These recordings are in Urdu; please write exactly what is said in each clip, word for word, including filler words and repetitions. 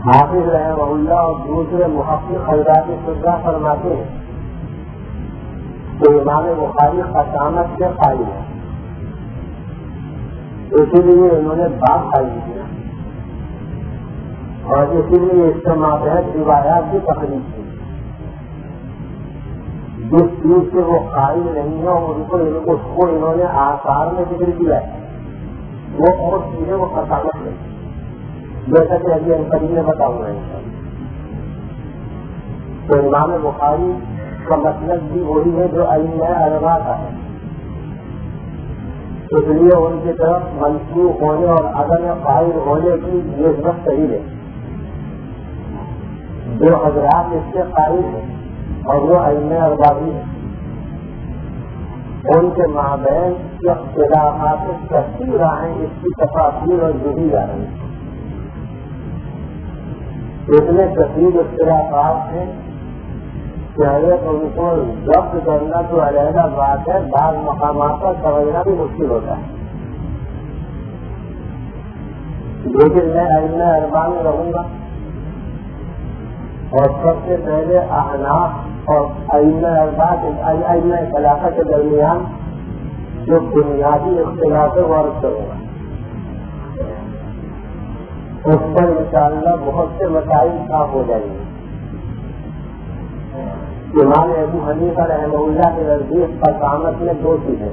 حافظ رحمہ اللہ اور دوسرے محقق حضرات فضا فرماتے ہیں کہ امام بخاری قسامت سے قائل ہے، اسی لیے انہوں نے باب قائم کیا اور اسی لیے اس کے ماتحت روایات بھی تقریب کی۔ جس چیز سے وہ قائل نہیں ہے ان کو اس کو انہوں نے آثار میں ذکر کیا ہے، وہ اور چیزیں وہ قسامت نہیں، جیسا کہ ابھی انکری میں بتاؤں گا انشاءاللہ۔ تو امام بخاری کا مطلب بھی وہی ہے جو ائمہ اربعہ کا ہے، اس لیے ان کی طرف منسوخ ہونے اور عدم قائل ہونے کی نسبت صحیح ہے۔ جو حضرات اس سے قائل ہیں اور وہ ائمہ اربعہ بھی ہیں، ان کے مابین اختلافات کثیر ہیں، اس کی تفاصیل اور جدی آ رہی ہیں۔ اتنے کثیر اختلافات ہیں کہ حضرت ان کو ضبط کرنا تو علیحدہ بات ہے، بعض مقامات پر سمجھنا بھی مشکل ہوتا ہے۔ لیکن میں ائمہ اربعہ میں رہوں گا اور سب سے پہلے احناف اور ائمہ اربعہ ائمہ خلافہ کے درمیان جو بنیادی اختلاف ہے وہ عرض کروں گا، اس پر انشاءاللہ بہت سے مسائل صاف ہو جائیں گے۔ امام ابو حنیفہ رحمہ اللہ کے نزدیک قسامت میں دو چیزیں،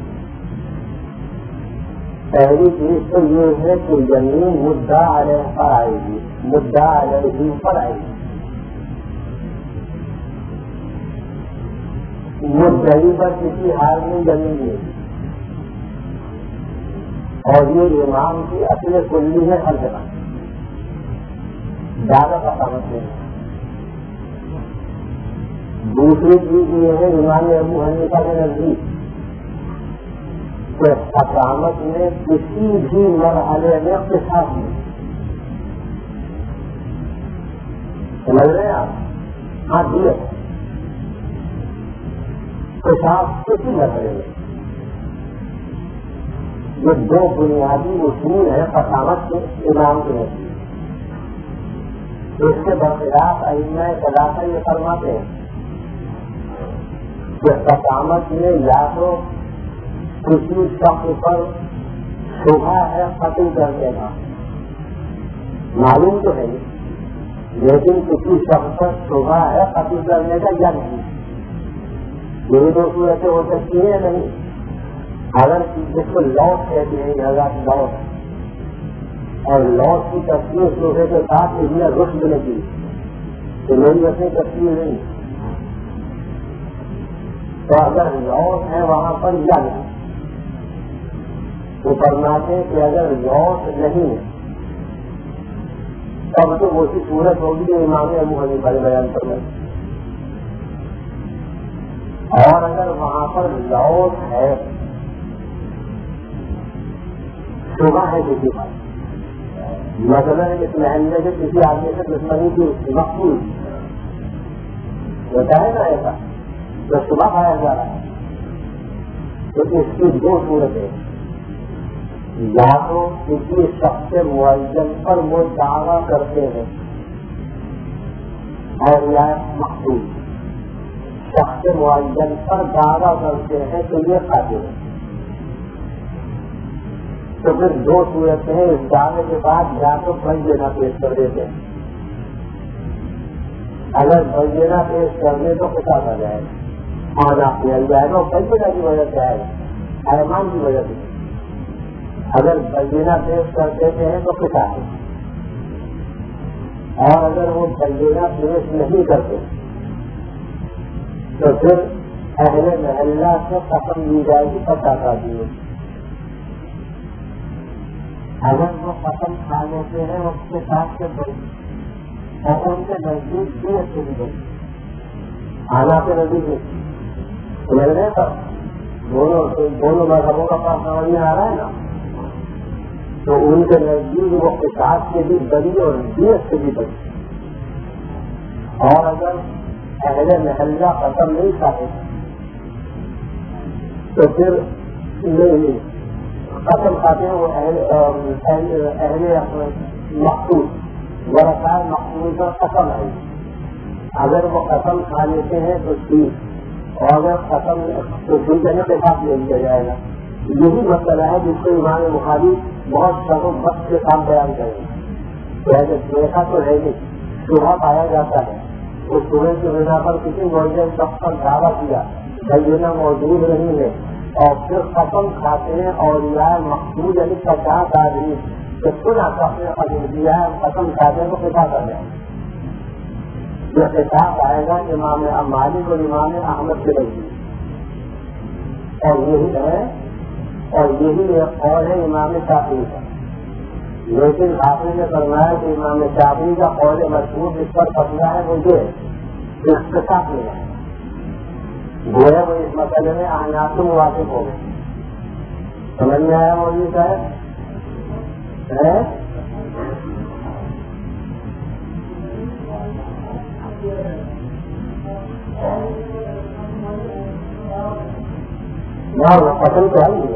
پہلی چیز تو یہ ہے کہ زمین مدعا علیہ پر آئے گی، مدعا علیہ پر آئے گی، مدعی پر کسی حال میں زمین نہیں، اور یہ امام کی اصل کلی ہے ہر جگہ، زیادہ قسامت نہیں۔ دوسری چیز یہ ہے امام ابو حنیفہ کے نزدیک کہ قسامت میں کسی بھی مرحلے میں اختصاص نہیں، سمجھ رہے ہیں آپ؟ ہاں جی، اختصاص کسی مرحلے میں۔ یہ دو بنیادی اصول ہیں قسامت کے امام کے نزدیک۔ اس کے برخلاف ائمہ خلافہ یہ فرماتے ہیں کہ قسامت میں یا تو کسی شخص پر شبہ ہے قتل کرنے کا، معلوم تو ہے لیکن کسی شخص پر شبہ ہے قتل کرنے کا یا نہیں، یہ دو صورتیں ہو سکتی ہیں نہیں۔ اگر جس کو لوٹ کہتے ہیں حضرات لوٹ، اور لوٹ کی تصویر لوہے کے ساتھ اس میں رشد نے کی تو میری اپنی تصویر نہیں، تو اگر لوٹ ہے وہاں پر یا نہیں، تو فرماتے کہ اگر لوٹ نہیں ہے تب تو وہی صورت ہوگی جو امام ابو حنیفہ نے بیان کرنا، اور اگر وہاں پر لوٹ ہے، شبہ ہے کسی پر، مثلاً اس محلے سے کسی آدمی سے دشمنی کی مقصود ہوتا ہے نا ایسا، تو صبح پایا جا رہا ہے، تو اس کی دو صورتیں، یا تو کسی شخص معین پر وہ دعویٰ کرتے ہیں اور یا مقصود شخص معین پر دعویٰ کرتے ہیں تو یہ قاتل ہے، تو پھر دو صورتیں ہیں، اس دعوے کے بعد یا تو بینہ پیش کر دیتے ہیں، اگر بینہ پیش کرنے تو قصاص آ جائے گا، آنا مل جائے گا، بینہ کی وجہ سے آئے گا، ایمان کی وجہ سے، اگر بینہ پیش کر دیتے ہیں تو قصاص ہے، اور اگر وہ بینہ پیش نہیں کرتے تو پھر اہل محلہ سے قسم لی جائے گی پچاس آدمی، اگر وہ قسم کھا لیتے ہیں اس کے ساتھ سے بڑی اور ان کے نزدیک بھی اچھی بھی بڑی آنا کے نزدیک سمجھنے کا دونوں دونوں مذہبوں کا پاس سمجھ میں آ رہا ہے نا، تو ان کے نزدیک وہ قصاص سے بھی بڑی اور دیت سے بھی بڑی، اور اگر اہل محلہ قسم نہیں کھاتے تو پھر نہیں قسم کھاتے ہیں وہ اہل اہل مقصود ورثائے مقبول پر قسم ہے، اگر وہ قسم کھا لیتے ہیں تو ٹھیک، اور اگر قسم تو ٹھیک ہے کے ساتھ لے لیا جائے گا. یہی مسئلہ ہے جس کو امام بخاری بہت شک و بخش کے ساتھ بیان کریں گے. دیکھا تو ہے نہیں، صبح پایا جاتا ہے، اس صبح کی بنا پر کسی معجزہ شخص پر دعویٰ کیا بینہ موجود نہیں ہے، اور پھر قسم کھاتے ہیں اور یہ مقصود یعنی پچاس آدمی کہ سنا تو اپنے قدم دیا ہے قسم کھاتے ہیں تو کتا کر جائے. یہ کتاب آئے گا امام مالک اور امام احمد کے لگی، اور یہی ہے اور یہی ایک اور ہے امام شافعی کا. لیکن حافظ نے فرمایا کہ امام شافعی کا قول مشہور جس پر پتلا ہے وہ یہ اختصاص میں ہے، گویا وہ اس مسئلے میں احناف سے موافق ہو گئے. سمجھ میں آیا مولوی صاحب؟ ختم تو ہے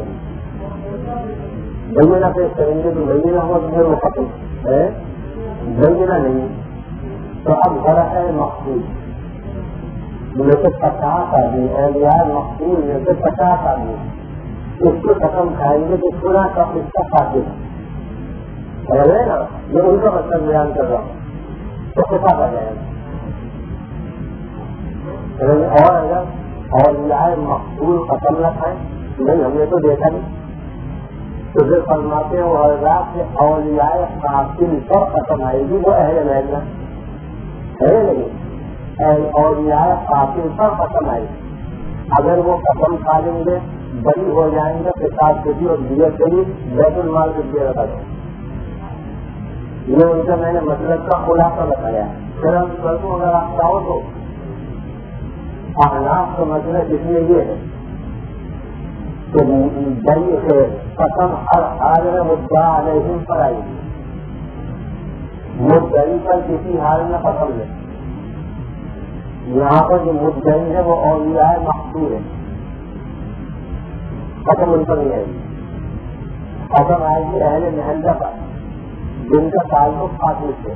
بینہ پیش کریں گے تو بینہ ہو تو وہ ختم ہے، بینہ نہیں تو اب بڑا ہے مقصود میں سے پچاس آدمی اہلیہ مقصود میں سے پچاس آدمی اس کو ختم کھائیں گے تو پورا کا اس کا قاتل ہے نا. یہ ان کا مطلب بیان کر رہا ہوں تو کتا کر جائے گا. اور اگر اولیاء مقبول ختم نہ کھائیں نہیں، ہم نے تو دیکھا نہیں، تو پھر فرماتے ہیں وہ حضرات کے اولیاء قاتل پر ختم آئے گی وہ اہل محلہ ہے نہیں، اولیاء قاتل پر ختم آئے گی. اگر وہ ختم کھا لیں گے بری ہو جائیں گے کتاب کے بھی اور دیت کے بھی بیت المال کے لیے رکھا جائے. یہ ان کا میں نے مطلب کا خلاصہ بتایا. پھر ہم کروں اگر آپ چاہو تو احناف کا مطلب اس لیے یہ ہے کہ دہی سے قسم ہر حال میں مدعا علیہم پر آئی گی، مدعی پر کسی حال میں قسم لے. یہاں پر جو مدعی ہے وہ اولیاء مقصود ہے، قسم ان پر نہیں آئے گی. قسم آئے گی اہل محلہ پر جن کا تعلق قاتل سے.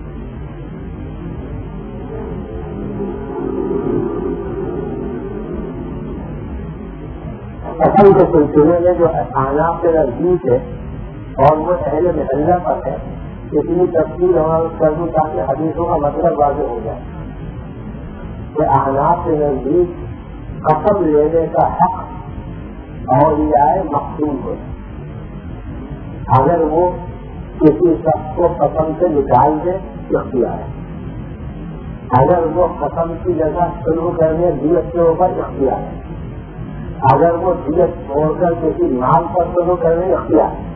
قسم کے سلسلے میں جو احناف کے نزدیک ہے اور وہ اہل محلہ پر ہے، اتنی تفصیل ہمارا کر دوں تاکہ حدیثوں کا مطلب واضح ہو جائے کہ احناف کے نزدیک قسم لینے کا حق اولیاء مقصود ہے. اگر وہ کسی شخص کو قسم سے نکال دے اختیار ہے، اگر وہ قسم کی جگہ شروع کرنے دیت کے اوپر اختیار ہے، اگر وہ دیت چھوڑ کر کسی مال پر شروع کرنے اختیار ہے.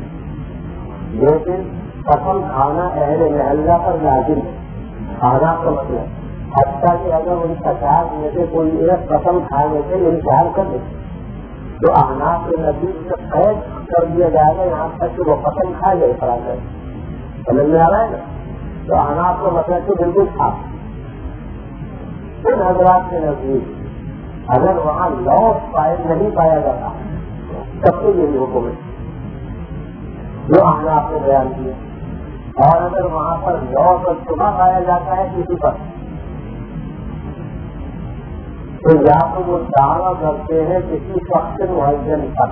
لیکن قسم کھانا اہل محلہ پر لازم ہے. کھانا کا مطلب حتیٰ کہ اگر ان پچاس میں سے کوئی ایک قسم کھانے سے انکار کر دے تو احناف کے نزدیک سے قید کر دیا جائے گا یہاں تک کہ وہ قسم کھا جائے پڑا کر. سمجھ میں آ رہا ہے نا؟ تو احناف کا مطلب تو بالکل تھا. ان حضرات کے نزدیک اگر وہاں لوٹ پائے نہیں پایا جاتا تب تو یہی حکم ہے جو احناف نے بیان کیا. اور اگر وہاں پر لوٹ اور صبح پایا جاتا ہے کسی پر تو یا تو وہ دعویٰ کرتے ہیں کسی شخص معین پر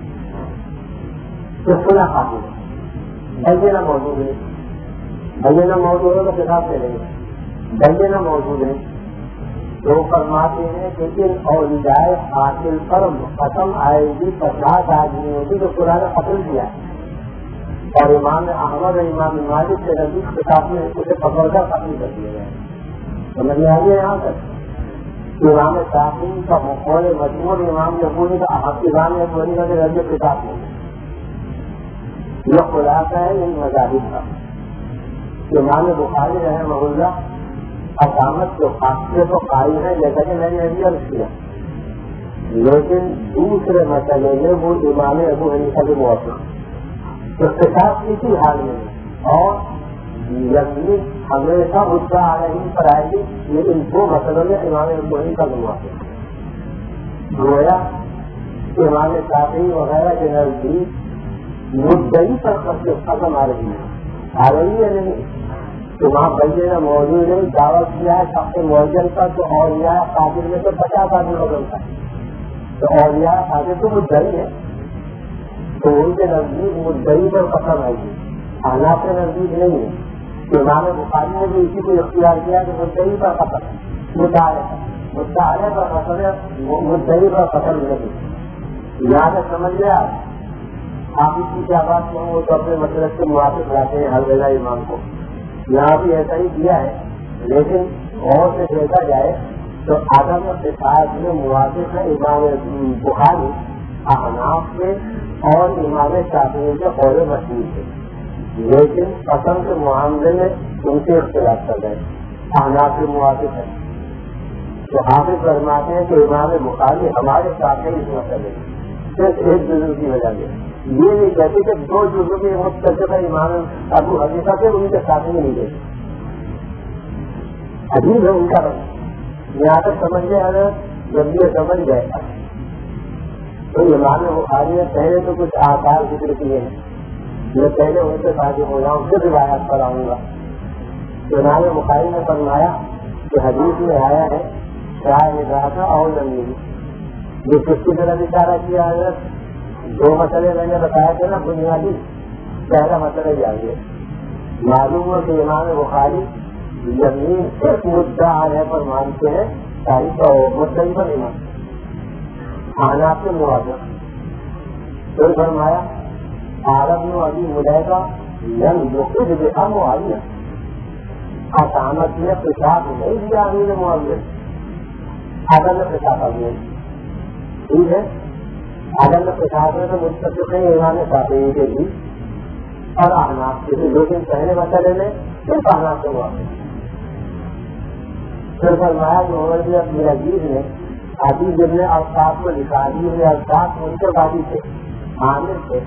تو سنا خاطر بینہ موجود ہے. بینہ موجود ہے تو کتاب لے لیں گے. بینہ موجود ہے تو فرماتے ہیں کہ ان اولیاء قاتل پر قسم آئے گی پچاس آدمیوں کی جو قرآن نے قتل کیا ہے. اور امام احمد اور امام مالک کے نزدیک کتاب میں اسے پکڑ کر قتل کر دیا گیا. سمجھ میں آئیے یہاں تک امام شافعی کا مقول مجموع امام یقونی کا امام یقونی کا ذریعے کتاب میں یہ خلاصہ ہے ان مذاہب کا. امام بخاری رحمہ اللہ اقامت کے فاصلے تو قائم ہے جیسا کہ میں نے ابھی عرض کیا، لیکن دوسرے مسئلے میں وہ امام ابو حنیفہ کے موافق اختلاف کسی حال میں اور یقینی ہمیشہ مدعا علیہ پر آئے گی. لیکن دو مسئلوں میں امام ابو حنیفہ کا موافق گویا امام شافعی وغیرہ کے نزدیک مدعی پر قسم آ رہی ہے آ رہی ہے نہیں تو وہاں بندے نے موضوع نے دعوت کیا ہے سب سے موجن کا تو اولیاء قادر میں تو پچاس آدمی ہو گیا تو اولیاء قادر تو مدعی ہے تو ان کے نزدیک مدعی پر قسم آئی گی حالات کے نزدیک نہیں ہے. امام بخاری نے بھی اسی کو اختیار کیا کہ مدعی پر قسم مدعا مدعا پر قسم مدعی پر قسم نہیں. یہاں تک سمجھ گیا آپ اس کی کیا بات کہوں وہ تو اپنے مطلب سے موافق لاتے ہیں ہر ویلا امام کو. یہاں بھی ایسا ہی کیا ہے لیکن غور سے دیکھا جائے تو عدم اتفاق میں موافق ہے امام بخاری احناف کے اور امام شافعی کے قول مشہور تھے لیکن قسم کے معاملے میں ان سے اختلاف کر گئے. احناف کے موافق ہے تو حافظ فرماتے ہیں کہ امام بخاری ہمارے ساتھ ہی اس مسئلے صرف ایک جزو کی وجہ سے یہ نہیں کہتے کہ دو جزو کے مستقبل امام ابو حنیفہ سے ان کے ساتھ میں نہیں گئے. عجیب ہے ان کا یہاں تک سمجھ گئے اگر جب یہ سمجھ گئے تو امام بخاری نے پہلے تو کچھ آثار ذکر کیے ہیں میں پہلے ان سے شادی ہو جاؤں پھر روایات پر آؤں گا. امام بخاری نے فرمایا کہ حدیث میں آیا ہے شاہ نگاہ اور زمین جو کس کی طرح اشارہ کیا ہے. دو مسئلے میں نے بتایا تھے نا بنیادی. پہلا مسئلہ یہ آئیے معلوم ہو کہ امام بخاری زمین صرف مدعا آنے پر مانتے ہیں تاریخ مدعی پر نہیں مانتے حالات کے موافق. پھر فرمایا عرب میں ابھی ملے گا یعنی مختلف دیکھا معاویہ حکامت نے پیشاب نہیں دیا امیر معاویہ عدم میں پیشاب آ گیا ٹھیک ہے. عدم میں پیشاب میں تو مستقل نہیں امام شافعی کے بھی اور احناف کے بھی لیکن پہلے مسئلے میں صرف احناف سے موافق. پھر فرمایا کہ عمر بن عبد العزیز نے عزیز ابن اوقاف کو لکھا دی ہوئے اوقاف ان کے بازی تھے عامر تھے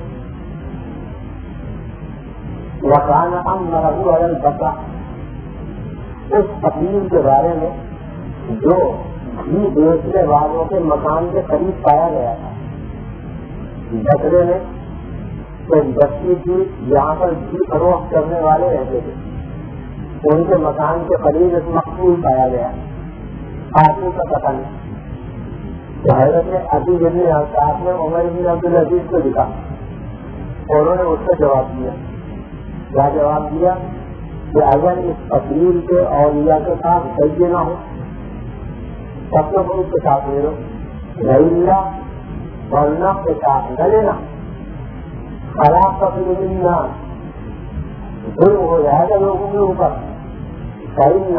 وکان ہم مرحو علی بکا اس فقیر کے بارے میں جو گھی بیچنے والوں کے مکان کے قریب پایا گیا تھا. بکرے میں ایک بستی تھی جہاں پر گھی فروخت کرنے والے رہتے تھے ان کے مکان کے قریب ایک مقبول پایا گیا آدمی کا پتہ نہیں. تو حضرت نے ابھی ابن اوقاف نے عمر بن عبد العزیز کو لکھا انہوں نے اس کا جواب دیا. کیا جواب دیا کہ اگر اس فقیر کے اولیاء کے ساتھ سجدے نہ ہو تب تو اس کے ساتھ لے لو رہا ورنہ کے ساتھ نہ لینا خراب فقیر نہ ظلم ہو جائے گا لوگوں کے اوپر. کہیں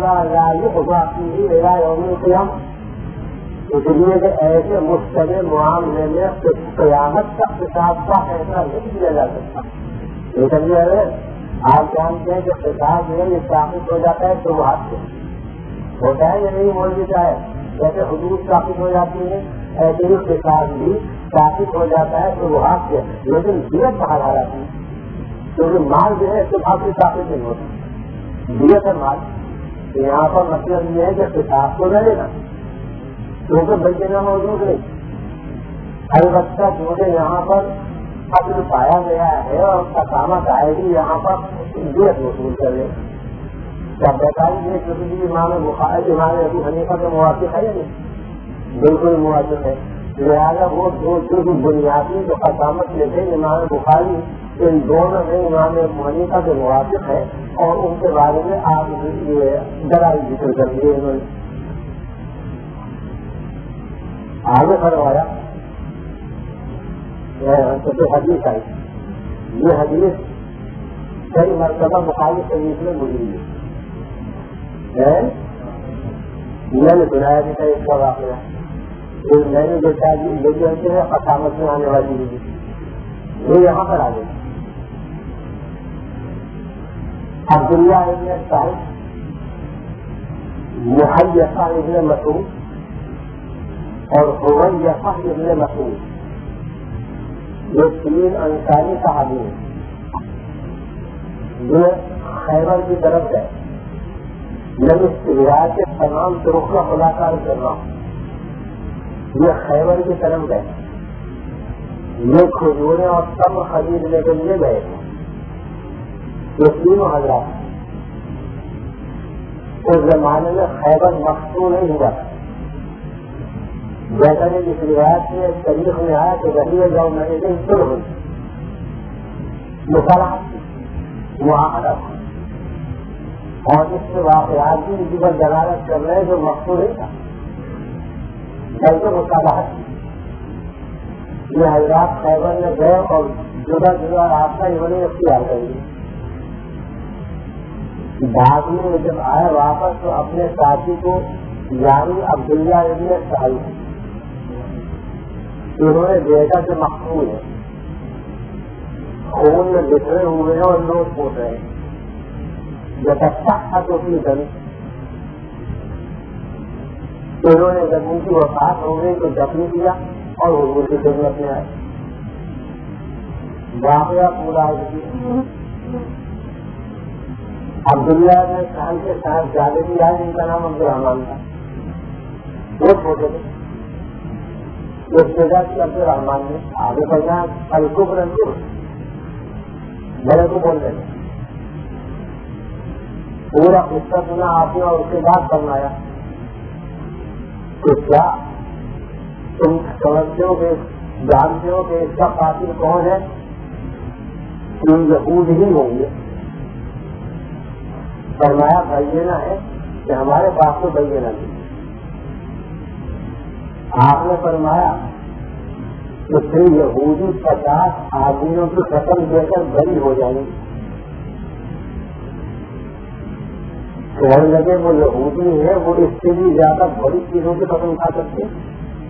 نہ یوم قیام اس لیے کہ ایسے مستقل معاملے میں قیامت کا خطاب کا فیصلہ نہیں کیا جا سکتا. لیکن آپ جانتے ہیں کہ خطاب میں یہ ثابت ہو جاتا ہے تو ہاتھ سے ہوتا ہے یا نہیں بول دیتا ہے جیسے حدود ثابت ہو جاتی ہے ایسے ہی خطاب بھی ثابت ہو جاتا ہے تو ہاتھ سے لیکن دیت باہر آ جاتی ہے کیونکہ مال جو ہے تو آپ سے ثابت نہیں ہوتا دیت ہے مال. یہاں پر مطلب یہ ہے کہ خطاب کو نہ لینا کیونکہ بچنا موجود نہیں. البتہ کیونکہ یہاں پر قبل پایا گیا ہے اور قسامت آئے گی یہاں پر دیت وصول کر لے. کیا بتائیے کسی امام بخاری امام ابو حنیفہ کے موافق ہے نہیں بالکل موافق ہے. لہٰذا وہ دو جو بنیادی جو قسامت لیتے امام بخاری ان دونوں میں امام ابو حنیفہ کے موافق ہے اور ان کے بارے میں آپ یہ درائی ذکر کر دیے انہوں نے. آگے فرمایا جو حدیث آئی یہ حدیث کئی مرتبہ بخاری شریف میں گزری ہے. میں نے سنایا بھی تھا اس کا واقعہ میں نے دیکھا کہ ہے قسامت میں آنے والی ہوئی یہ یہاں پر آ گئی. عبداللہ ابن صاحب محیصہ ابن مسعود اور حویصہ ابن مسعود یہ تین انصاری صحابی ہیں جو خیبر کی طرف گئے. میں اس روایت کے تمام طرق کا خلاصہ کر رہا ہوں. یہ خیبر کی طرف گئے یہ کھجوریں اور تمر خریدنے کے لیے گئے تھے. یہ تینوں حضرات اس زمانے میں خیبر مقصود نہیں ہوا تھا. جیسا کہ اس روایت میں تاریخ میں آیا کہ غریب جاؤ میں نے شروع ہوئی مصالحت معاہدہ تھا اور اس کے واقعات بھی اسی پر دلالت کر رہے ہیں جو مقصود نہیں تھا بلکہ مصالحت تھی. یہ حضرات خیبر میں گئے اور جدا جدا راستہ انہوں نے اختیار کر لیا. بعد میں جب آئے واپس تو اپنے ساتھی کو یعنی عبداللہ ابن سعید انہوں نے دیکھا کہ مقصود ہے, خون میں بکھرے ہوئے ہیں اور لوگ پوچھ رہے ہیں. جب اچھا تھا تو اپنی گلی انہوں نے جب ان کی وفات ہو گئی تو دفن کیا اور حضور کی خدمت میں آئے. واقعہ پورا عبداللہ نے شان کے ساتھ زیادہ بھی آئے جن کا نام عبد الرحمان تھا. وہ چھوٹے تھے اس جگہ کی عبد الرحمان نے آگے بڑھنا الکبر الکبر بڑے کو بول رہے پورا قصہ سنا آپ نے اور اس کے بعد فرمایا کہ کیا تم سمجھتے ہو کہ جانتے ہو کہ اس کا قاتل کون ہے؟ تم یہود ہی ہوں گے. فرمایا بینہ ہے کہ ہمارے پاس تو بینہ نہیں. آپ نے فرمایا کہ پھر یہودی پچاس آدمیوں کی قسم دے کر بری ہو جائیں گے. کہنے لگے وہ یہودی ہے وہ اس سے بھی زیادہ بڑی چیزوں کی قسم کھا سکتے ہیں.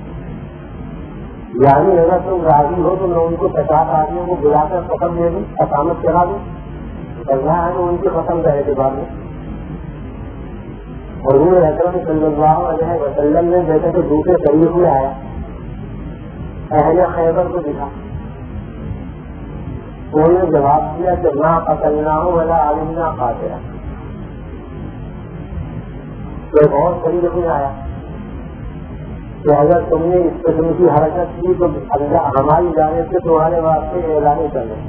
یعنی اگر تم راضی ہو تو میں ان کو پچاس آدمیوں کو بلا کر قسم دے دوں, اقامت کرا دوں. کرنا ہے تو ان کی قسم کا اعتبار میں. حضور اکرم صلی اللہ علیہ وسلم نے جیسے کہ دوسرے طریق میں آیا اہل خیبر کو دکھا, انہوں نے جواب دیا کہ نہ قتلنا ہو ولا علمنا قاتلا. ایک اور طریق میں آیا کہ اگر تم نے اس قسم کی حرکت کی تو ہماری جانب سے تمہارے واسطے اعلان کرنا.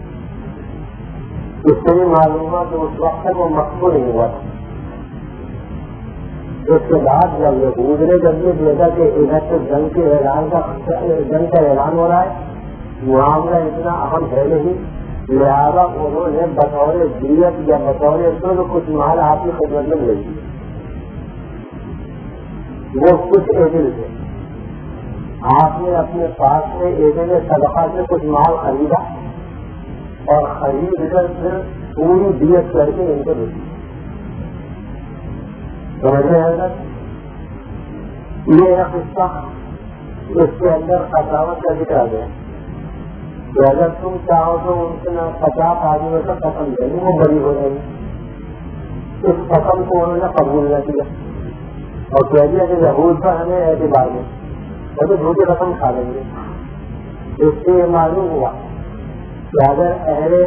اس سے بھی معلوم ہوا کہ اس وقت تک وہ مقبول نہیں ہوا تھا. اس کے بعد جب یہود نے جب یہ دیکھا کہ ادھر سے جنگ کے اعلان کا جنگ کا اعلان ہو رہا ہے, معاملہ اتنا اہم ہے نہیں, لہٰذا انہوں نے بطور دیت یا بطور تو کچھ مال آپ کی خدمت میں لے لی. وہ کچھ ایجل تھے, آپ نے اپنے پاس سے ایجل صدقہ سے کچھ مال خریدا اور خرید کر پھر پوری دیت کر کے ان کو دے دی. سمجھ رہے ہیں سر, یہ ہے قصہ. اس کے اندر قساوت کا ذکر آ گیا کہ اگر تم چاہو تو ان سے نہ پچاس آدمیوں کا قسم دیں گے وہ بری ہو جائے گی. اس قسم کو انہوں نے قبول نہ کیا اور کہہ دیا کہ یہود پر ہمیں اعتبار میں وہ تو جھوٹی قسم کھا لیں گے. اس سے یہ معلوم ہوا کہ اگر اہل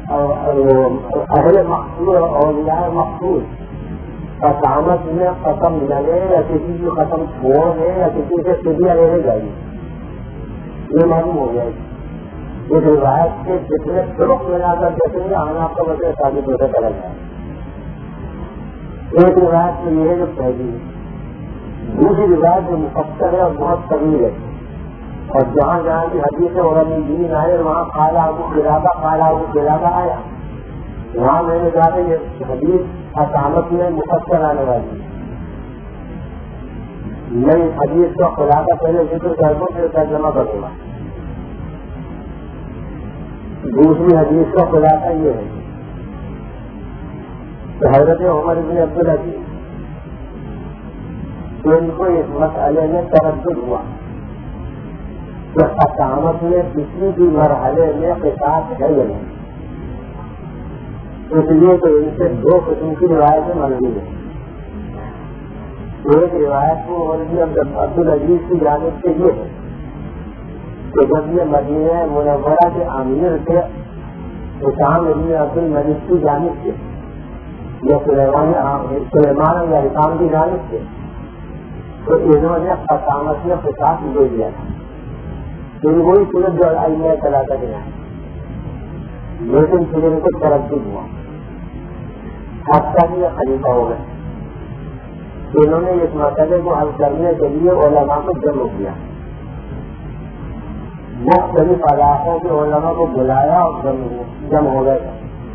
اہل مقصود اور مقصود قسامت میں قسم نہ لے یا کسی کی قسم چھوڑ دے یا کسی سے فدیہ لینے جائے یہ معلوم ہو جائے گی. اس روایت کے جتنے فروغ ملا کر دیکھیں گے ہم آپ کا بچے ثابت ہوتے چلا جائے. ایک روایت میں یہ ہے جو پہلی ہے. دوسری روایت جو مفسر ہے اور بہت طویل ہے اور جہاں جہاں کی حدیث اور دین آئے وہاں کالا ابو قلابہ کالا ابو قلابہ آیا. وہاں میں نے کہا کہ یہ حدیث اقامت میں مفسر آنے والی ہے. میں اس حدیث کا خلاصہ پہلے ذکر کر دوں پھر ترجمہ کروں گا. دوسری حدیث کا خلاصہ یہ ہے کہ حضرت عمر بن عبدالعزیز ان کو اس مسئلے میں تردد ہوا کہ اقامت میں کسی بھی مرحلے میں قصاص ہے یا نہیں. اس لیے تو ان سے دو قسم کی روایتیں منظور ہیں. ایک روایت کو عبدالعزیز کی جانب سے یہ ہے کہ جب یہ مدینہ منورہ کے امیر تھے حسام ابن عبد الملک کی جانب سے یا سلیمان یا حسام کی جانب سے تو انہوں نے قسامت میں قصاص دے دیا تھا. پھر وہی صورت جو آئینہ چلا کر گیا لیکن پھر ان کو تردد ہوا حتیٰ کہ یہ خلیفہ ہو گئے. انہوں نے اس مسئلے کو حل کرنے کے لیے علماء کو جمع کیا، مختلف علاقوں کے علماء کو بلایا اور جمع ہو گئے.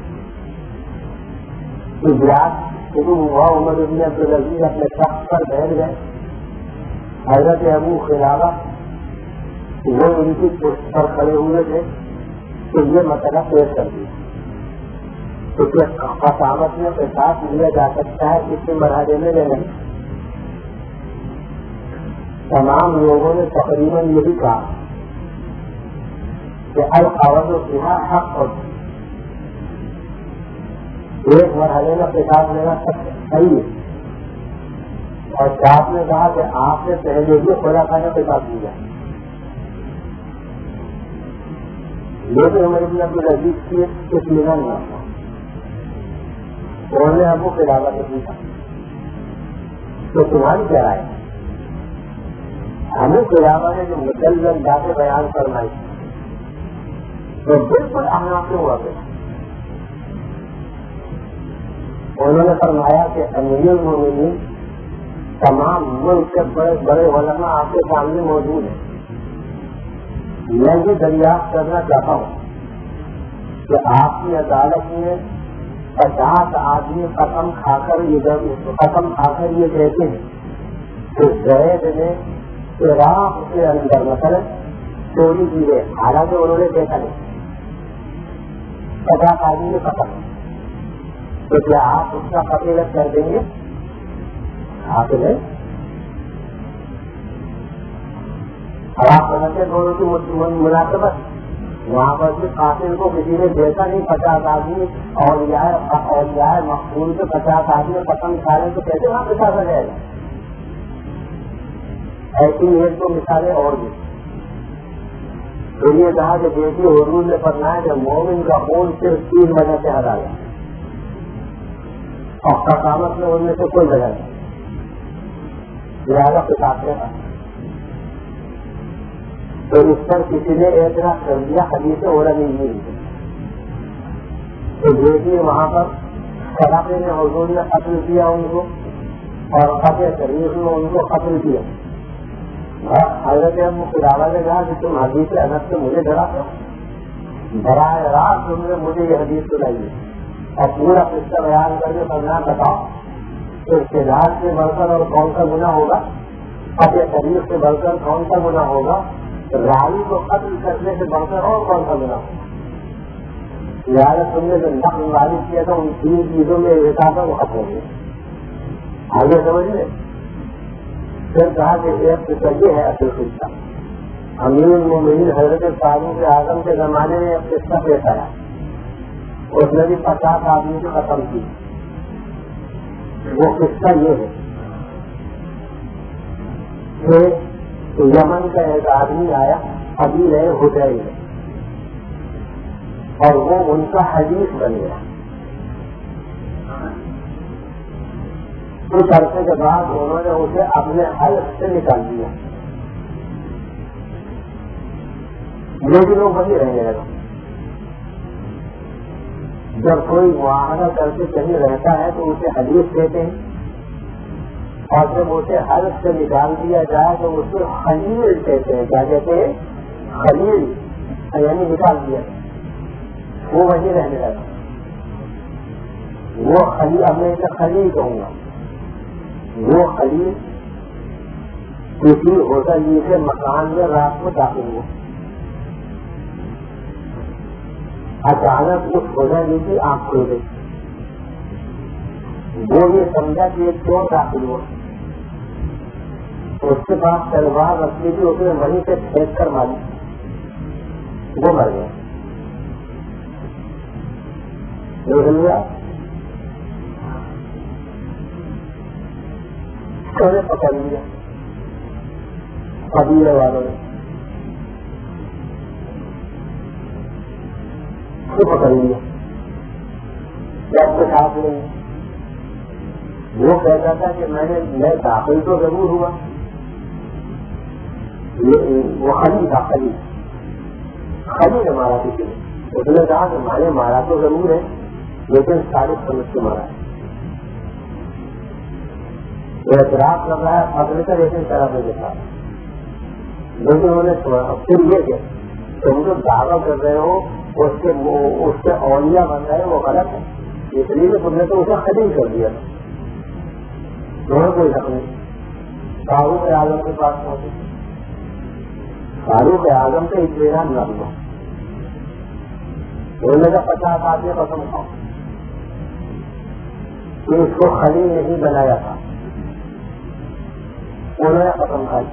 اجلاس شروع ہوا، عمر بن عبدالعزیز اپنے تخت پر بیٹھ گئے، حضرت ابو خلافہ وہ ان کی پشت پر کھڑے ہوئے تھے تو یہ مسئلہ پیش کر دیا. کیونکہ قسامت میں قصاص لیا جا سکتا ہے، کسی مرحلے میں نہیں. تمام لوگوں نے تقریباً یہ بھی کہا کہ القواعد و فیہا حق اور ایک مرحلے میں قصاص لینا صحیح ہے. اور صاحب نے کہا کہ آپ نے پہلے ہی خدا خانہ قصاص لیا، لیکن عمر بن عبدالعزیز کی کچھ ملا نہ تھا. انہوں نے ابو خلافہ سے پوچھا تو تمہاری کیا رائے؟ ابو خلافہ نے جو مسلسل باتیں بیان فرمائی تو بالکل احناف سے ہوا گیا. انہوں نے فرمایا کہ امیر المومنین تمام ملک کے بڑے بڑے علماء آپ کے سامنے موجود ہیں. میں یہ دریافت کرنا چاہتا ہوں کہ آپ کی عدالت میں پچاس آدمی قسم کھا کر یہ قسم کھا کر یہ کہتے ہیں کہ زید نے عراق کے اندر مثلا چوری کی ہے، حالانکہ انہوں نے دیکھا نہیں. پچاس آدمی نے قسم، تو کیا آپ اس کا فضیلت کر دیں گے؟ آپ نہیں. اب آپ سمجھتے دونوں کی مناسبت وہاں پر بھی قاتل کو کسی نے دیکھا نہیں. پچاس آدمی اور اولیاء مقبول کے پچاس آدمی قسم کھا رہے تو کیسے وہاں قصاص آ جائے گا؟ ایسی ایک تو مثالیں اور بھی. تو یہ کہا کہ دیکھیے حضور نے فرمایا کہ مومن کا خون صرف تین وجہ سے ہرا ہے اور قسامت میں ان میں سے کوئی وجہ نہیں. لہٰذا قصاص ہے. تو اس پر کسی نے اعتراض کر دیا، حدیث اور نہیں. تو دیکھیے وہاں پر صحابہ نے حضور نے قتل کیا ان کو اور فتح شریف میں ان کو قتل کیا. حضرت ابو خلافہ نے کہا کہ تم حدیث انس سے مجھے ڈراتے ہو، براہ راست تم نے مجھے یہ حدیث سنائی ہے اور پورا قصہ بیان کر کے فرمان بتاؤ کہ ارتداد سے بڑھ کر اور کون سا گناہ ہوگا، فتح شریف سے بڑھ کر کون سا گناہ ہوگا، راوی کو قتل کرنے سے بڑھ کر اور کون سا گناہ ہوگا. لہٰذا تم نے جو نقل وارد کیا تھا ان تین چیزوں میں احساس وہ ختم ہو گیا. آگے سمجھ لیں. پھر کہا کہ ایک قصہ یہ ہے اصل قصہ. امیر المومنین حضرت فاروق اعظم کے زمانے میں ایک قصہ پیش آیا. اس نے بھی پچاس آدمی کو ختم کی. وہ قصہ یہ ہے کہ یمن کا ایک آدمی آیا، قبیلہ حدیل ہے، اور وہ ان کا حدیث بن گیا. کچھ عرصے کے بعد انہوں نے اسے اپنے حلق سے نکال دیا، لیکن وہ وہی رہنے لگا. جب کوئی معاہدہ کر کے کہیں رہتا ہے تو اسے حدیث کہتے ہیں، اور جب اسے حلق سے نکال دیا جائے تو اسے خلیل کہتے ہیں. کیا کہتے ہیں؟ خلیل، یعنی نکال دیا. وہ وہی رہنے لگا. وہ خلیل، اب میں اسے خلیل کہوں گا. وہ خلیل کسی ہوٹل کے مکان میں رات کو داخل ہوا. اچانک اس ہوٹل کی آنکھ کھل گئی. وہ یہ سمجھا کہ ایک چور داخل ہوا. اس کے پاس تلوار رکھی تھی، اس نے وہیں سے پھینک کر ماری. وہ مر گیا. پکڑ لیا قبیلے والوں نے، پکڑ لیا. جب کچھ آپ نہیں، وہ کہتا تھا کہ میں نے میں داخل تو ضرور ہوا. وہ خلی تھا، خلی خلی نے مارا کسی نے. اس نے کہا کہ میں نے مارا تو ضرور ہے لیکن سارے سمجھ کے مارا ہے. اعتراف کر رہا ہے پکڑ کر ایسے طرح سے دیکھا، لیکن انہوں نے چھوڑا. پھر یہ کہ تم جو دعویٰ کر رہے ہو اس کے اس کے اولیاء بن رہے وہ غلط ہے، اس لیے تم نے تو اسے قدیم کر دیا. کوئی حق نہیں. فاروق اعظم کے پاس پہنچے، فاروق اعظم کا اطمینان نہ ہوا. انہوں نے پچاس آدمی قسم کھاؤ کہ اس کو خلیل نہیں بنایا تھا. انہوں نے قسم کھائی.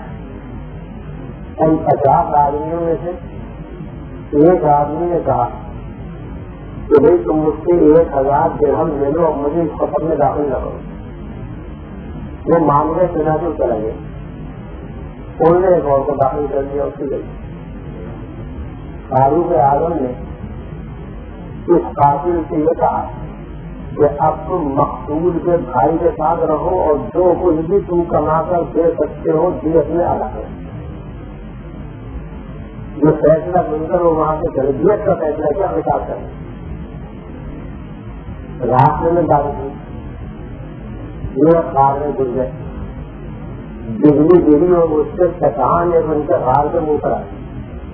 ان پچاس آدمیوں میں سے ایک آدمی نے کہا کہ بھائی تم مجھ سے ایک ہزار درہم لے لو اور مجھے اس سفر میں داخل نہ کرو. وہ معاملے سنا کے چلا گیا. انہوں نے ایک اور کو داخل کر دیا، اس کی گئی. فاروق اعظم نے اس قاتل سے یہ کہا کہ اب تم مقتول کے بھائی کے ساتھ رہو اور جو کچھ بھی تم کما کر دے سکتے ہو دیت میں ادا کرو. جو فیصلہ سن کر وہ وہاں سے چلے. دیت کا فیصلہ کیا حساب کریں. راستے میں بارش ہوئی، یہ خار میں گر گئے، بجلی گری اور اس سے چٹان ایک ان کے غار کے منہ پر آئی.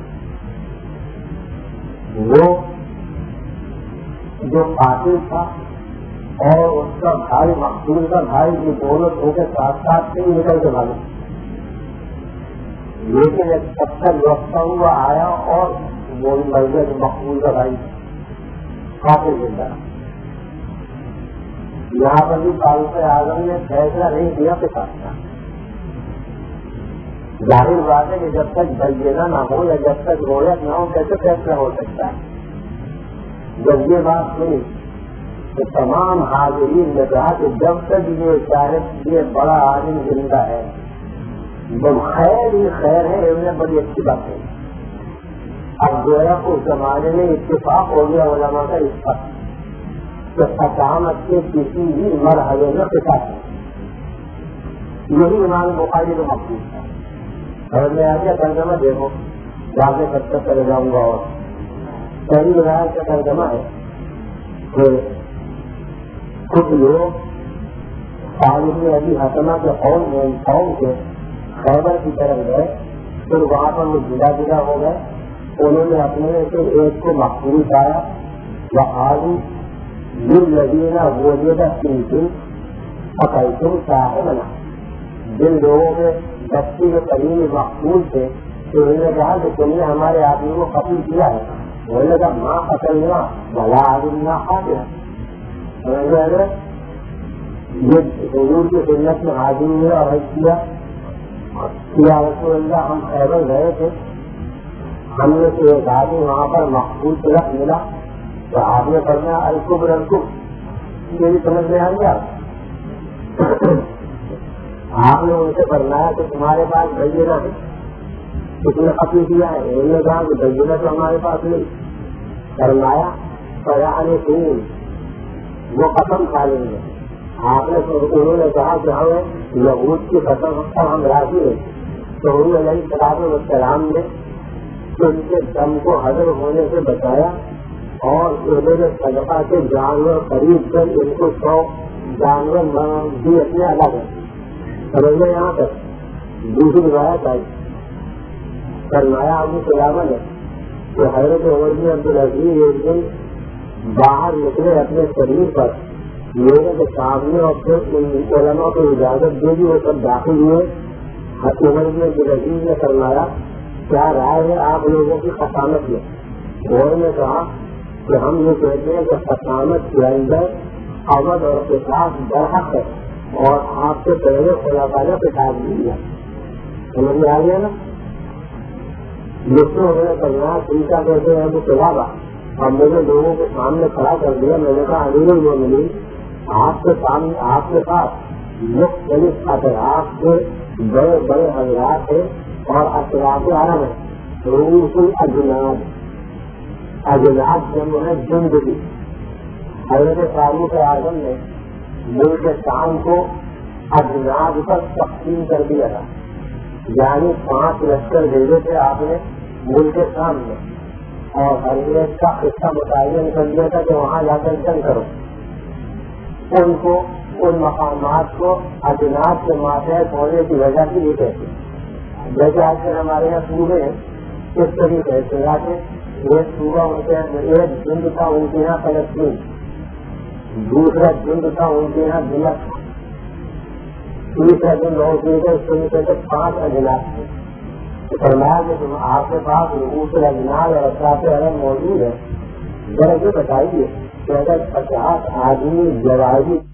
وہ جو قاتل تھا اور اس کا بھائی مقتول کا بھائی یہ دونوں دو کے ساتھ ساتھ سے نکل کے بھاگے، لیکن ایک پتھر لوٹتا ہوا آیا اور وہ مر گیا جو مقتول کا بھائی قاتل زندہ. یہاں پر بھی فاروق اعظم نے فیصلہ نہیں کیا کہ ساتھ ظاہر بات ہے کہ جب تک بینہ نہ ہو یا جب تک رویت نہ ہو کیسے فیصلہ ہو سکتا ہے. جب یہ بات سنی تو تمام حاضرین نے کہا کہ جب تک یہ شاید یہ بڑا عالم زندہ ہے وہ خیر ہی خیر ہے. انہیں بڑی اچھی بات ہے. اب گویا اس زمانے میں اتفاق ہو گیا علماء کا اس پر کہ قسامت کے کسی بھی مرحلے میں قصاص ہے. یہی امام بخاری کا مقصود ہے. اور میں آگے ترجمہ دیکھو جا کے سب تک چلے جاؤں گا. اور پہلی روایت کا ترجمہ ہے کہ کچھ لوگ صالح ابی حتمہ کے قوم میں قوم کے خیبر کی طرف گئے. پھر وہاں پر وہ جدا جدا ہو گئے. انہوں نے اپنے سے ایک کو مقبول پایا وقالوا للذین وجد فیکم فقتلتم صاحبنا. جن لوگوں کے بستی کے قریب مقبول تھے تو انہوں نے کہا کہ تم نے ہمارے آدمی کو قتل کیا ہے. انہوں نے کہا ماں قتلنا بھلا علمنا قاتلا. یہ حضور کی سنت میں حاضر ہوئے اور حج کیا. یا رسول اللہ ہم خیبر گئے تھے، ہم نے سے ایک آدمی وہاں پر مقبول طرف ملا تو آپ نے فرمایا الکبر الکبر. یہ بھی سمجھ میں آ گیا. آپ نے ان سے فرمایا کہ تمہارے پاس بینہ ہے، کس نے قتل کیا ہے؟ انہوں نے کہا کہ بینہ تو ہمارے پاس نہیں. فرمایا فیعن تین، وہ قسم کھا لیں گے. آپ نے انہوں نے کہا کہ ہمیں یہود کی قسم پر ہم راضی ہیں. تو حضور علیہ الصلوۃ والسلام نے ان کے دم کو ہضم ہونے سے بچایا اور انہوں نے صدقہ کے جانور خرید کر ان کو سو جانور بھی اپنے الگ ہے. سمجھنا یہاں تک. دوسری روایت آئی فرمایا ابو سلامہ نے کہ حضرت عمر بن عبدالعزیز ایک دن باہر نکلے اپنے شریر پر لوگوں کے سامنے اور پھر علماء کو اجازت دے دی. وہ سب داخل ہوئے. عمر بن عبدالعزیز نے فرمایا کیا رائے ہے آپ لوگوں کی قسامت میں؟ انہوں نے کہا کہ ہم یہ کہتے ہیں کہ قسامت کے اندر عمد اور قصاص برحق ہے اور آپ سے پہلے خلافہ نے قصاص دیا. سمجھ میں آ گیا نا. جس میں انہوں نے فرمایا ٹھیکا کہتے ہیں ابو قلابہ. اور میں نے لوگوں کے سامنے کھڑا کر دیا. میں نے کہا امیر المومنین آپ کے سامنے آپ کے پاس مختلف اطراف کے بڑے بڑے حضرات ہیں اور اطراف عرب ہیں. روس الاجناد، اجناد جمع ہے جند بھی. حضرت فاروق اعظم نے ملک شام کو اجناد پر تقسیم کر دیا تھا. یعنی پانچ لشکر بھیجے تھے آپ نے ملک شام میں اور ہر ایک کا قصہ متعین کر دیا تھا کہ وہاں جا کر جنگ کرو. ان کو ان مقامات کو اجناس کے ماتحت ہونے کی وجہ سے یہ کہتے ہیں. جیسے آج کل ہمارے یہاں صوبے ہیں کس طریقے سے آتے ایک صوبہ ان کے ایک جلد تھا ان کے یہاں فلسطین، دوسرا جلد تھا ان کے یہاں دلت، تیسرا جلد اور اس طریقے سے پانچ اجناس تھے. فرمایا کہ تم آپ کے پاس رؤوس الاجناس اور اطراف علم موجود ہے، ذرا یہ بتائیے کہ اگر پچاس آدمی جواہری